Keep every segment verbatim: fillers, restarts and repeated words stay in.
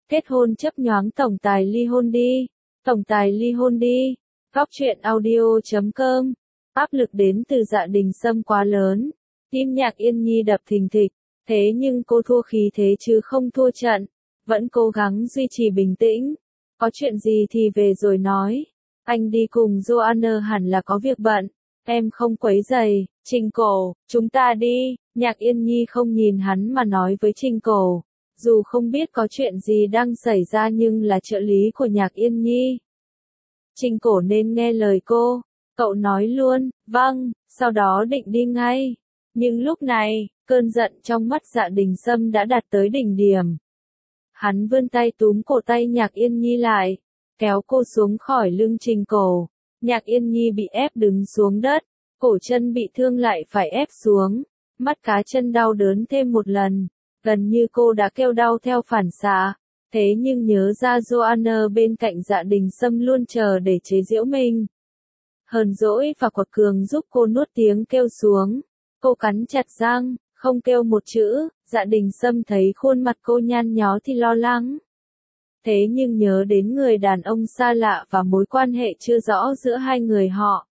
Kết hôn chấp nhoáng tổng tài ly hôn đi. Tổng tài ly hôn đi. Góc truyện audio chấm com. Áp lực đến từ Dạ Đình Sâm quá lớn. Tim Nhạc Yên Nhi đập thình thịch. Thế nhưng cô thua khí thế chứ không thua trận. Vẫn cố gắng duy trì bình tĩnh. Có chuyện gì thì về rồi nói. Anh đi cùng Joanna hẳn là có việc bận. Em không quấy rầy. Trình Cổ, chúng ta đi. Nhạc Yên Nhi không nhìn hắn mà nói với Trình Cổ. Dù không biết có chuyện gì đang xảy ra nhưng là trợ lý của Nhạc Yên Nhi. Trình Cổ nên nghe lời cô. Cậu nói luôn, vâng, sau đó định đi ngay. Nhưng lúc này, cơn giận trong mắt Dạ Đình Sâm đã đạt tới đỉnh điểm. Hắn vươn tay túm cổ tay Nhạc Yên Nhi lại, kéo cô xuống khỏi lưng Trình Cổ. Nhạc Yên Nhi bị ép đứng xuống đất, cổ chân bị thương lại phải ép xuống, mắt cá chân đau đớn thêm một lần, gần như cô đã kêu đau theo phản xạ. Thế nhưng nhớ ra Joanna bên cạnh Dạ Đình Sâm luôn chờ để chế giễu mình. Hờn dỗi và quật cường giúp cô nuốt tiếng kêu xuống. Cô cắn chặt răng, không kêu một chữ. Dạ Đình Sâm thấy khuôn mặt cô nhăn nhó thì lo lắng. Thế nhưng nhớ đến người đàn ông xa lạ và mối quan hệ chưa rõ giữa hai người họ.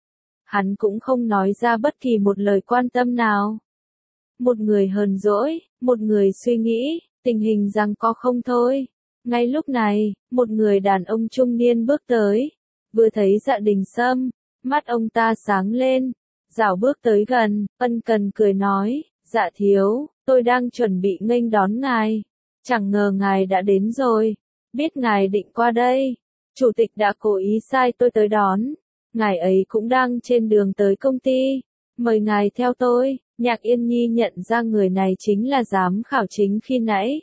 Hắn cũng không nói ra bất kỳ một lời quan tâm nào. Một người hờn dỗi, một người suy nghĩ, tình hình rằng có không thôi. Ngay lúc này, một người đàn ông trung niên bước tới. Vừa thấy Dạ Đình Sâm, mắt ông ta sáng lên. Dảo bước tới gần, ân cần cười nói, Dạ thiếu, tôi đang chuẩn bị nghênh đón ngài. Chẳng ngờ ngài đã đến rồi. Biết ngài định qua đây. Chủ tịch đã cố ý sai tôi tới đón. Ngài ấy cũng đang trên đường tới công ty. Mời ngài theo tôi. Nhạc Yên Nhi nhận ra người này chính là giám khảo chính khi nãy.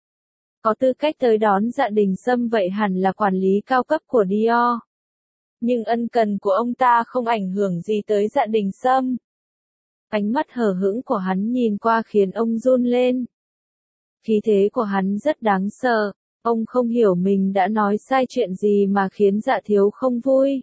Có tư cách tới đón Dạ Đình Sâm vậy hẳn là quản lý cao cấp của Dior. Nhưng ân cần của ông ta không ảnh hưởng gì tới Dạ Đình Sâm. Ánh mắt hờ hững của hắn nhìn qua khiến ông run lên. Khí thế của hắn rất đáng sợ. Ông không hiểu mình đã nói sai chuyện gì mà khiến Dạ thiếu không vui.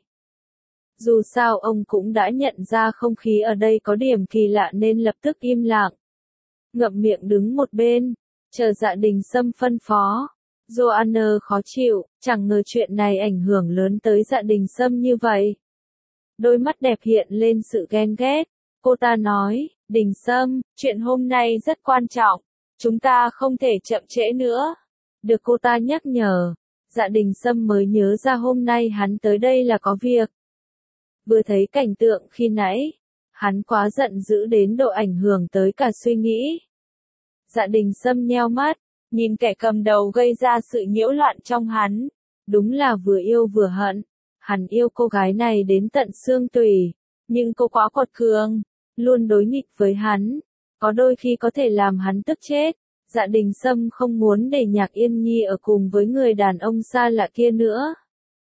Dù sao ông cũng đã nhận ra không khí ở đây có điểm kỳ lạ nên lập tức im lặng. Ngậm miệng đứng một bên, chờ Dạ Đình Sâm phân phó. Joanna khó chịu, chẳng ngờ chuyện này ảnh hưởng lớn tới Dạ Đình Sâm như vậy. Đôi mắt đẹp hiện lên sự ghen ghét. Cô ta nói, Đình Sâm, chuyện hôm nay rất quan trọng. Chúng ta không thể chậm trễ nữa. Được cô ta nhắc nhở, Dạ Đình Sâm mới nhớ ra hôm nay hắn tới đây là có việc. Vừa thấy cảnh tượng khi nãy, hắn quá giận dữ đến độ ảnh hưởng tới cả suy nghĩ. Dạ Đình Sâm nheo mắt, nhìn kẻ cầm đầu gây ra sự nhiễu loạn trong hắn. Đúng là vừa yêu vừa hận. Hắn yêu cô gái này đến tận xương tủy, nhưng cô quá quật cường, luôn đối nghịch với hắn. Có đôi khi có thể làm hắn tức chết. Dạ Đình Sâm không muốn để Nhạc Yên Nhi ở cùng với người đàn ông xa lạ kia nữa.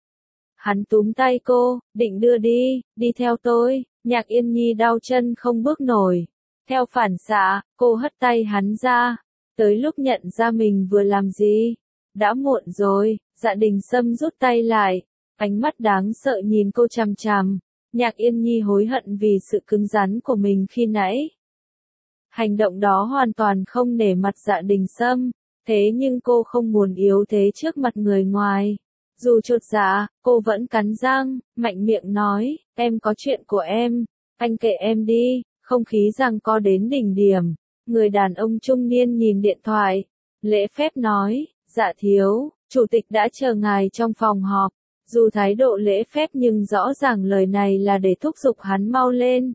Hắn túm tay cô, định đưa đi, đi theo tôi. Nhạc Yên Nhi đau chân không bước nổi. Theo phản xạ, cô hất tay hắn ra. Tới lúc nhận ra mình vừa làm gì, đã muộn rồi. Dạ Đình Sâm rút tay lại, ánh mắt đáng sợ nhìn cô chằm chằm. Nhạc Yên Nhi hối hận vì sự cứng rắn của mình khi nãy. Hành động đó hoàn toàn không nể mặt Dạ Đình Sâm, thế nhưng cô không muốn yếu thế trước mặt người ngoài. Dù chột dạ, cô vẫn cắn răng, mạnh miệng nói, em có chuyện của em, anh kệ em đi. Không khí giằng co đến đỉnh điểm. Người đàn ông trung niên nhìn điện thoại, lễ phép nói, Dạ thiếu, chủ tịch đã chờ ngài trong phòng họp. Dù thái độ lễ phép nhưng rõ ràng lời này là để thúc giục hắn mau lên.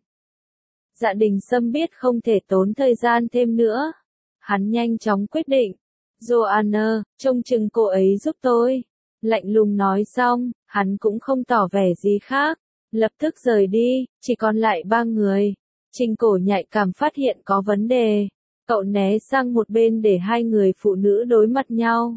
Dạ Đình Sâm biết không thể tốn thời gian thêm nữa. Hắn nhanh chóng quyết định. Joanna, trông chừng cô ấy giúp tôi. Lạnh lùng nói xong, hắn cũng không tỏ vẻ gì khác. Lập tức rời đi, chỉ còn lại ba người. Trình Cổ nhạy cảm phát hiện có vấn đề. Cậu né sang một bên để hai người phụ nữ đối mặt nhau.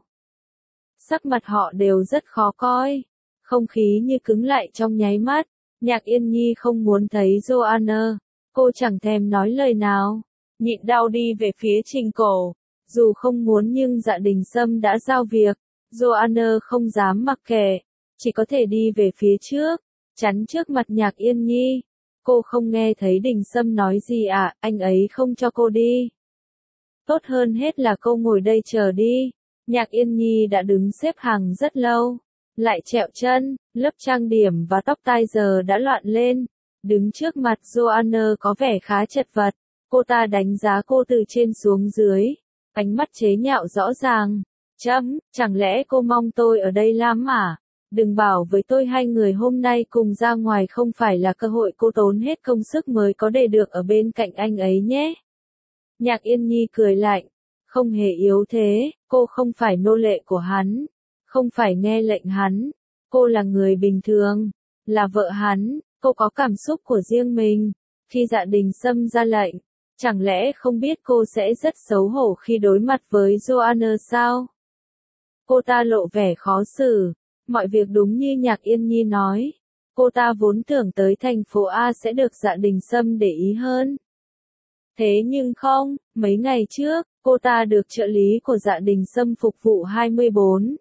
Sắc mặt họ đều rất khó coi. Không khí như cứng lại trong nháy mắt. Nhạc Yên Nhi không muốn thấy Joanna. Cô chẳng thèm nói lời nào. Nhịn đau đi về phía Trình Cổ. Dù không muốn nhưng Dạ Đình Sâm đã giao việc. Joanna không dám mặc kệ. Chỉ có thể đi về phía trước. Chắn trước mặt Nhạc Yên Nhi. Cô không nghe thấy Đình Sâm nói gì à, anh ấy không cho cô đi. Tốt hơn hết là cô ngồi đây chờ đi. Nhạc Yên Nhi đã đứng xếp hàng rất lâu, lại trẹo chân, lớp trang điểm và tóc tai giờ đã loạn lên. Đứng trước mặt Joanna có vẻ khá chật vật, cô ta đánh giá cô từ trên xuống dưới, ánh mắt chế nhạo rõ ràng. Chấm, chẳng lẽ cô mong tôi ở đây lắm à? Đừng bảo với tôi hai người hôm nay cùng ra ngoài không phải là cơ hội cô tốn hết công sức mới có để được ở bên cạnh anh ấy nhé. Nhạc Yên Nhi cười lạnh, không hề yếu thế, cô không phải nô lệ của hắn, không phải nghe lệnh hắn, cô là người bình thường, là vợ hắn, cô có cảm xúc của riêng mình. Khi Dạ Đình Sâm ra lệnh, chẳng lẽ không biết cô sẽ rất xấu hổ khi đối mặt với Joanna sao? Cô ta lộ vẻ khó xử, mọi việc đúng như Nhạc Yên Nhi nói. Cô ta vốn tưởng tới thành phố A sẽ được Dạ Đình Sâm để ý hơn. Thế nhưng không, mấy ngày trước, cô ta được trợ lý của Dạ Đình Sâm phục vụ hai mươi bốn.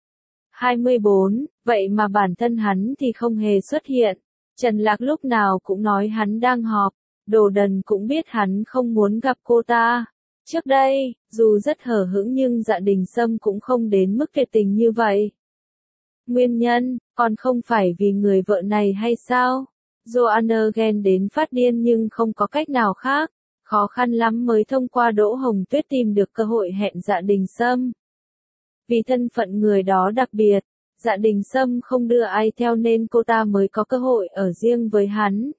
hai mươi bốn, vậy mà bản thân hắn thì không hề xuất hiện. Trần Lạc lúc nào cũng nói hắn đang họp, Đồ Đần cũng biết hắn không muốn gặp cô ta. Trước đây, dù rất hờ hững nhưng Dạ Đình Sâm cũng không đến mức tuyệt tình như vậy. Nguyên nhân, còn không phải vì người vợ này hay sao? Joanna ghen đến phát điên nhưng không có cách nào khác. Khó khăn lắm mới thông qua Đỗ Hồng Tuyết tìm được cơ hội hẹn Dạ Đình Sâm. Vì thân phận người đó đặc biệt, Dạ Đình Sâm không đưa ai theo nên cô ta mới có cơ hội ở riêng với hắn.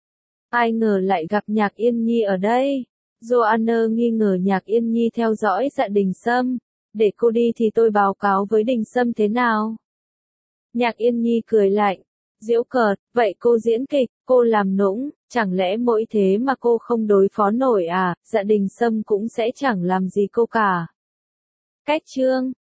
Ai ngờ lại gặp Nhạc Yên Nhi ở đây. Joanna nghi ngờ Nhạc Yên Nhi theo dõi Dạ Đình Sâm. Để cô đi thì tôi báo cáo với Đình Sâm thế nào? Nhạc Yên Nhi cười lạnh, giễu cợt, vậy cô diễn kịch, cô làm nũng, chẳng lẽ mỗi thế mà cô không đối phó nổi à? Dạ Đình Sâm cũng sẽ chẳng làm gì cô cả. Cách chương